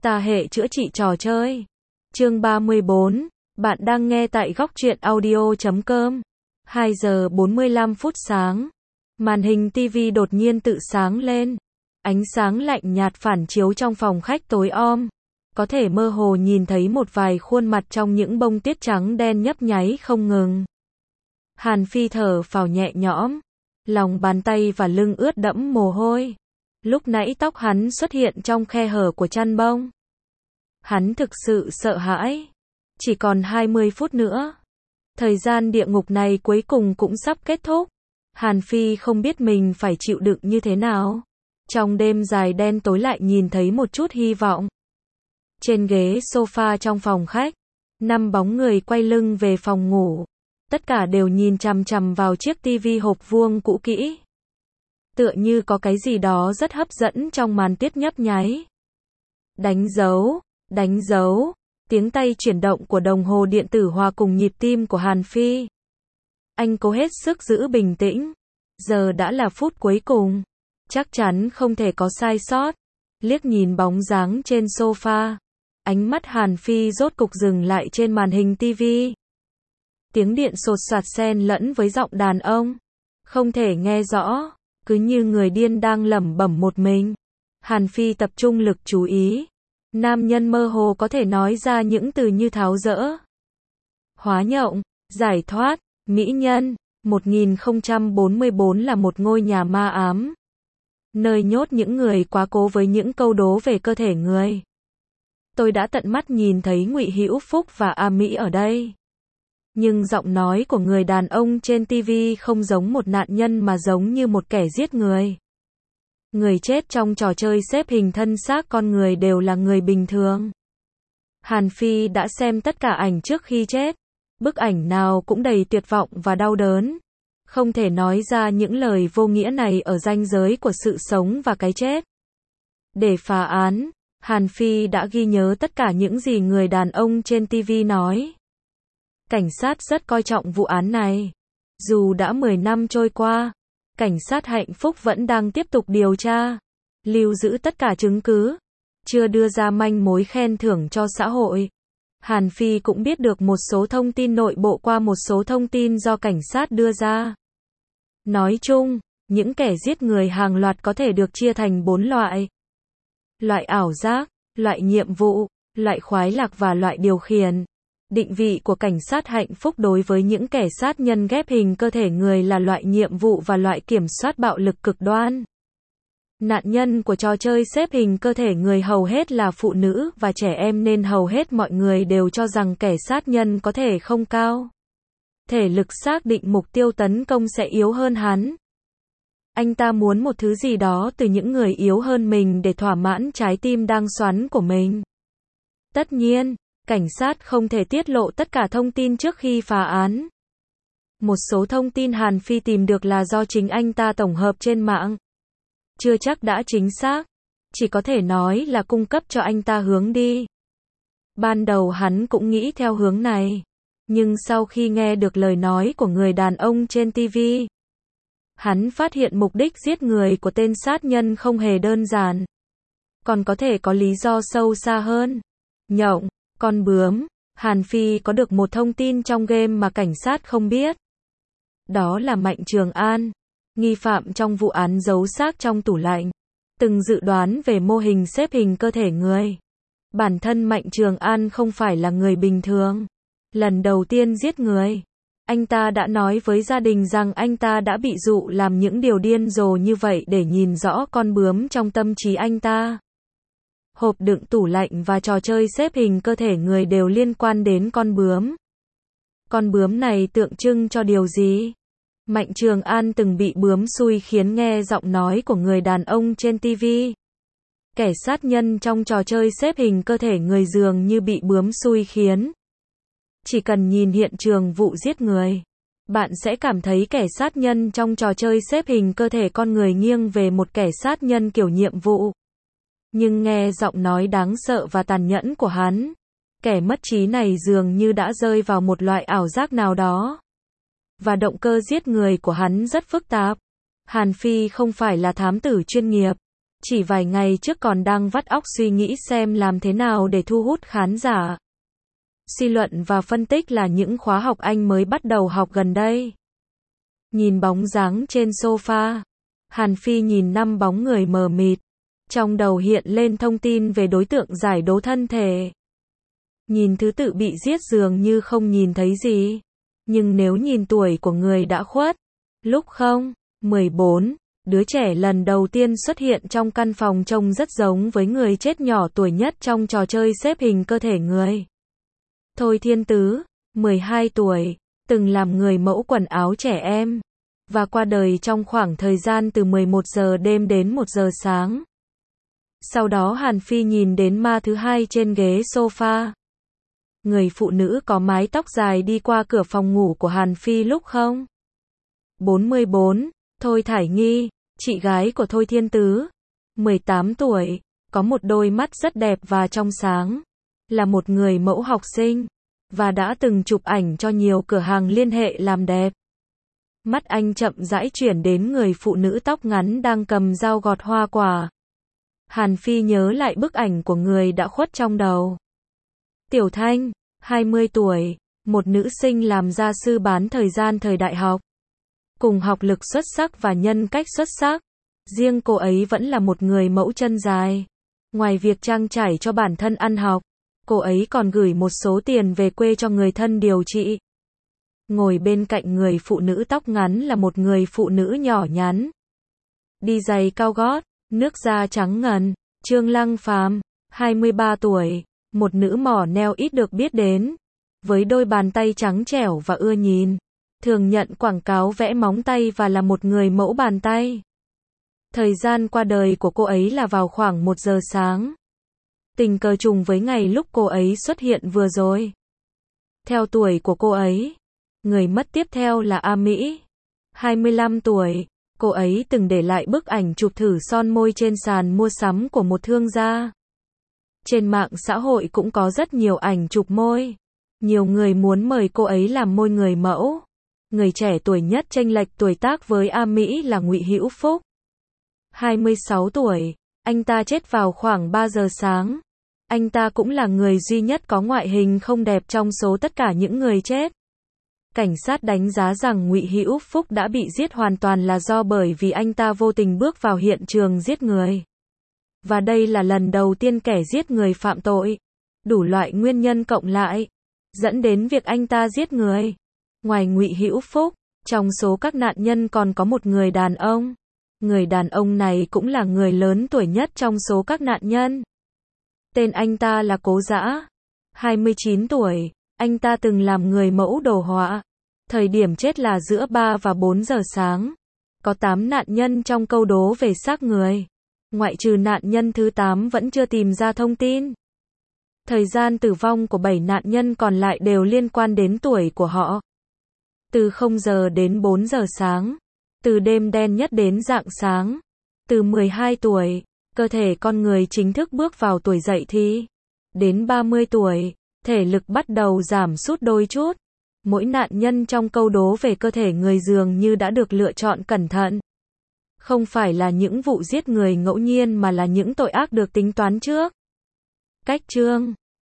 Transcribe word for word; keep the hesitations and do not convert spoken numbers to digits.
Ta hệ chữa trị trò chơi. Chương ba mươi bốn. Bạn đang nghe tại góc truyện audio chấm com. hai giờ bốn mươi lăm phút sáng. Màn hình tivi đột nhiên tự sáng lên. Ánh sáng lạnh nhạt phản chiếu trong phòng khách tối om. Có thể mơ hồ nhìn thấy một vài khuôn mặt trong những bông tuyết trắng đen nhấp nháy không ngừng. Hàn Phi thở phào nhẹ nhõm. Lòng bàn tay và lưng ướt đẫm mồ hôi. Lúc nãy tóc hắn xuất hiện trong khe hở của chăn bông. Hắn thực sự sợ hãi. Chỉ còn hai mươi phút nữa. Thời gian địa ngục này cuối cùng cũng sắp kết thúc. Hàn Phi không biết mình phải chịu đựng như thế nào. Trong đêm dài đen tối lại nhìn thấy một chút hy vọng. Trên ghế sofa trong phòng khách, năm bóng người quay lưng về phòng ngủ. Tất cả đều nhìn chằm chằm vào chiếc tivi hộp vuông cũ kỹ. Tựa như có cái gì đó rất hấp dẫn trong màn tiết nhấp nháy. Đánh dấu, đánh dấu, tiếng tay chuyển động của đồng hồ điện tử hòa cùng nhịp tim của Hàn Phi. Anh cố hết sức giữ bình tĩnh. Giờ đã là phút cuối cùng. Chắc chắn không thể có sai sót. Liếc nhìn bóng dáng trên sofa. Ánh mắt Hàn Phi rốt cục dừng lại trên màn hình tivi. Tiếng điện sột soạt xen lẫn với giọng đàn ông. Không thể nghe rõ. Cứ như người điên đang lẩm bẩm một mình. Hàn Phi tập trung lực chú ý. Nam nhân mơ hồ có thể nói ra những từ như tháo dỡ, hóa nhộng, giải thoát, mỹ nhân. một nghìn không trăm bốn mươi bốn là một ngôi nhà ma ám. Nơi nhốt những người quá cố với những câu đố về cơ thể người. Tôi đã tận mắt nhìn thấy Ngụy Hữu Phúc và A Mỹ ở đây. Nhưng giọng nói của người đàn ông trên tivi không giống một nạn nhân mà giống như một kẻ giết người. Người chết trong trò chơi xếp hình thân xác con người đều là người bình thường. Hàn Phi đã xem tất cả ảnh trước khi chết. Bức ảnh nào cũng đầy tuyệt vọng và đau đớn. Không thể nói ra những lời vô nghĩa này ở ranh giới của sự sống và cái chết. Để phá án, Hàn Phi đã ghi nhớ tất cả những gì người đàn ông trên tivi nói. Cảnh sát rất coi trọng vụ án này. Dù đã mười năm trôi qua, cảnh sát Hạnh Phúc vẫn đang tiếp tục điều tra, lưu giữ tất cả chứng cứ, chưa đưa ra manh mối khen thưởng cho xã hội. Hàn Phi cũng biết được một số thông tin nội bộ qua một số thông tin do cảnh sát đưa ra. Nói chung, những kẻ giết người hàng loạt có thể được chia thành bốn loại. Loại ảo giác, loại nhiệm vụ, loại khoái lạc và loại điều khiển. Định vị của cảnh sát Hạnh Phúc đối với những kẻ sát nhân ghép hình cơ thể người là loại nhiệm vụ và loại kiểm soát bạo lực cực đoan. Nạn nhân của trò chơi xếp hình cơ thể người hầu hết là phụ nữ và trẻ em nên hầu hết mọi người đều cho rằng kẻ sát nhân có thể không cao. Thể lực xác định mục tiêu tấn công sẽ yếu hơn hắn. Anh ta muốn một thứ gì đó từ những người yếu hơn mình để thỏa mãn trái tim đang xoắn của mình. Tất nhiên, cảnh sát không thể tiết lộ tất cả thông tin trước khi phá án. Một số thông tin Hàn Phi tìm được là do chính anh ta tổng hợp trên mạng. Chưa chắc đã chính xác, chỉ có thể nói là cung cấp cho anh ta hướng đi. Ban đầu hắn cũng nghĩ theo hướng này, nhưng sau khi nghe được lời nói của người đàn ông trên tivi, hắn phát hiện mục đích giết người của tên sát nhân không hề đơn giản, còn có thể có lý do sâu xa hơn. Nhộng, con bướm. Hàn Phi có được một thông tin trong game mà cảnh sát không biết. Đó là Mạnh Trường An, nghi phạm trong vụ án giấu xác trong tủ lạnh, từng dự đoán về mô hình xếp hình cơ thể người. Bản thân Mạnh Trường An không phải là người bình thường. Lần đầu tiên giết người, anh ta đã nói với gia đình rằng anh ta đã bị dụ làm những điều điên rồ như vậy để nhìn rõ con bướm trong tâm trí anh ta. Hộp đựng tủ lạnh và trò chơi xếp hình cơ thể người đều liên quan đến con bướm. Con bướm này tượng trưng cho điều gì? Mạnh Trường An từng bị bướm xui khiến nghe giọng nói của người đàn ông trên tivi. Kẻ sát nhân trong trò chơi xếp hình cơ thể người dường như bị bướm xui khiến. Chỉ cần nhìn hiện trường vụ giết người, bạn sẽ cảm thấy kẻ sát nhân trong trò chơi xếp hình cơ thể con người nghiêng về một kẻ sát nhân kiểu nhiệm vụ. Nhưng nghe giọng nói đáng sợ và tàn nhẫn của hắn, kẻ mất trí này dường như đã rơi vào một loại ảo giác nào đó. Và động cơ giết người của hắn rất phức tạp. Hàn Phi không phải là thám tử chuyên nghiệp, Chỉ vài ngày trước còn đang vắt óc suy nghĩ xem làm thế nào để thu hút khán giả. Suy luận và phân tích là những khóa học anh mới bắt đầu học gần đây. Nhìn bóng dáng trên sofa, Hàn Phi nhìn năm bóng người mờ mịt. Trong đầu hiện lên thông tin về đối tượng giải đố thân thể. Nhìn thứ tự bị giết dường như không nhìn thấy gì. Nhưng nếu nhìn tuổi của người đã khuất, lúc không, mười bốn, đứa trẻ lần đầu tiên xuất hiện trong căn phòng trông rất giống với người chết nhỏ tuổi nhất trong trò chơi xếp hình cơ thể người. Thôi Thiên Tứ, mười hai tuổi, từng làm người mẫu quần áo trẻ em, và qua đời trong khoảng thời gian từ mười một giờ đêm đến một giờ sáng. Sau đó Hàn Phi nhìn đến ma thứ hai trên ghế sofa. Người phụ nữ có mái tóc dài đi qua cửa phòng ngủ của Hàn Phi lúc không. bốn mươi bốn, Thôi Thải Nghi, chị gái của Thôi Thiên Tứ, mười tám tuổi, có một đôi mắt rất đẹp và trong sáng, là một người mẫu học sinh, và đã từng chụp ảnh cho nhiều cửa hàng liên hệ làm đẹp. Mắt anh chậm rãi chuyển đến người phụ nữ tóc ngắn đang cầm dao gọt hoa quả. Hàn Phi nhớ lại bức ảnh của người đã khuất trong đầu. Tiểu Thanh, hai mươi tuổi, một nữ sinh làm gia sư bán thời gian thời đại học. Cùng học lực xuất sắc và nhân cách xuất sắc. Riêng cô ấy vẫn là một người mẫu chân dài. Ngoài việc trang trải cho bản thân ăn học, cô ấy còn gửi một số tiền về quê cho người thân điều trị. Ngồi bên cạnh người phụ nữ tóc ngắn là một người phụ nữ nhỏ nhắn. Đi giày cao gót, nước da trắng ngần, Trương Lăng Phàm, hai mươi ba tuổi, một nữ mỏ neo ít được biết đến, với đôi bàn tay trắng trẻo và ưa nhìn, thường nhận quảng cáo vẽ móng tay và là một người mẫu bàn tay. Thời gian qua đời của cô ấy là vào khoảng một giờ sáng. Tình cờ trùng với ngày lúc cô ấy xuất hiện vừa rồi. Theo tuổi của cô ấy, người mất tiếp theo là A Mỹ, hai mươi lăm tuổi. Cô ấy từng để lại bức ảnh chụp thử son môi trên sàn mua sắm của một thương gia. Trên mạng xã hội cũng có rất nhiều ảnh chụp môi. Nhiều người muốn mời cô ấy làm môi người mẫu. Người trẻ tuổi nhất chênh lệch tuổi tác với A Mỹ là Ngụy Hữu Phúc, hai mươi sáu tuổi. Anh ta chết vào khoảng ba giờ sáng. Anh ta cũng là người duy nhất có ngoại hình không đẹp trong số tất cả những người chết. Cảnh sát đánh giá rằng Ngụy Hữu Phúc đã bị giết hoàn toàn là do bởi vì anh ta vô tình bước vào hiện trường giết người. Và đây là lần đầu tiên kẻ giết người phạm tội. Đủ loại nguyên nhân cộng lại, dẫn đến việc anh ta giết người. Ngoài Ngụy Hữu Phúc, trong số các nạn nhân còn có một người đàn ông. Người đàn ông này cũng là người lớn tuổi nhất trong số các nạn nhân. Tên anh ta là Cố Dã, hai mươi chín tuổi. Anh ta từng làm người mẫu đồ họa. Thời điểm chết là giữa ba và bốn giờ sáng. Có tám nạn nhân trong câu đố về xác người. Ngoại trừ nạn nhân thứ tám vẫn chưa tìm ra thông tin. Thời gian tử vong của bảy nạn nhân còn lại đều liên quan đến tuổi của họ. Từ không giờ đến bốn giờ sáng. Từ đêm đen nhất đến rạng sáng. Từ mười hai tuổi, cơ thể con người chính thức bước vào tuổi dậy thì. Đến ba mươi tuổi, thể lực bắt đầu giảm sút đôi chút. Mỗi nạn nhân trong câu đố về cơ thể người dường như đã được lựa chọn cẩn thận. Không phải là những vụ giết người ngẫu nhiên mà là những tội ác được tính toán trước. Cách chương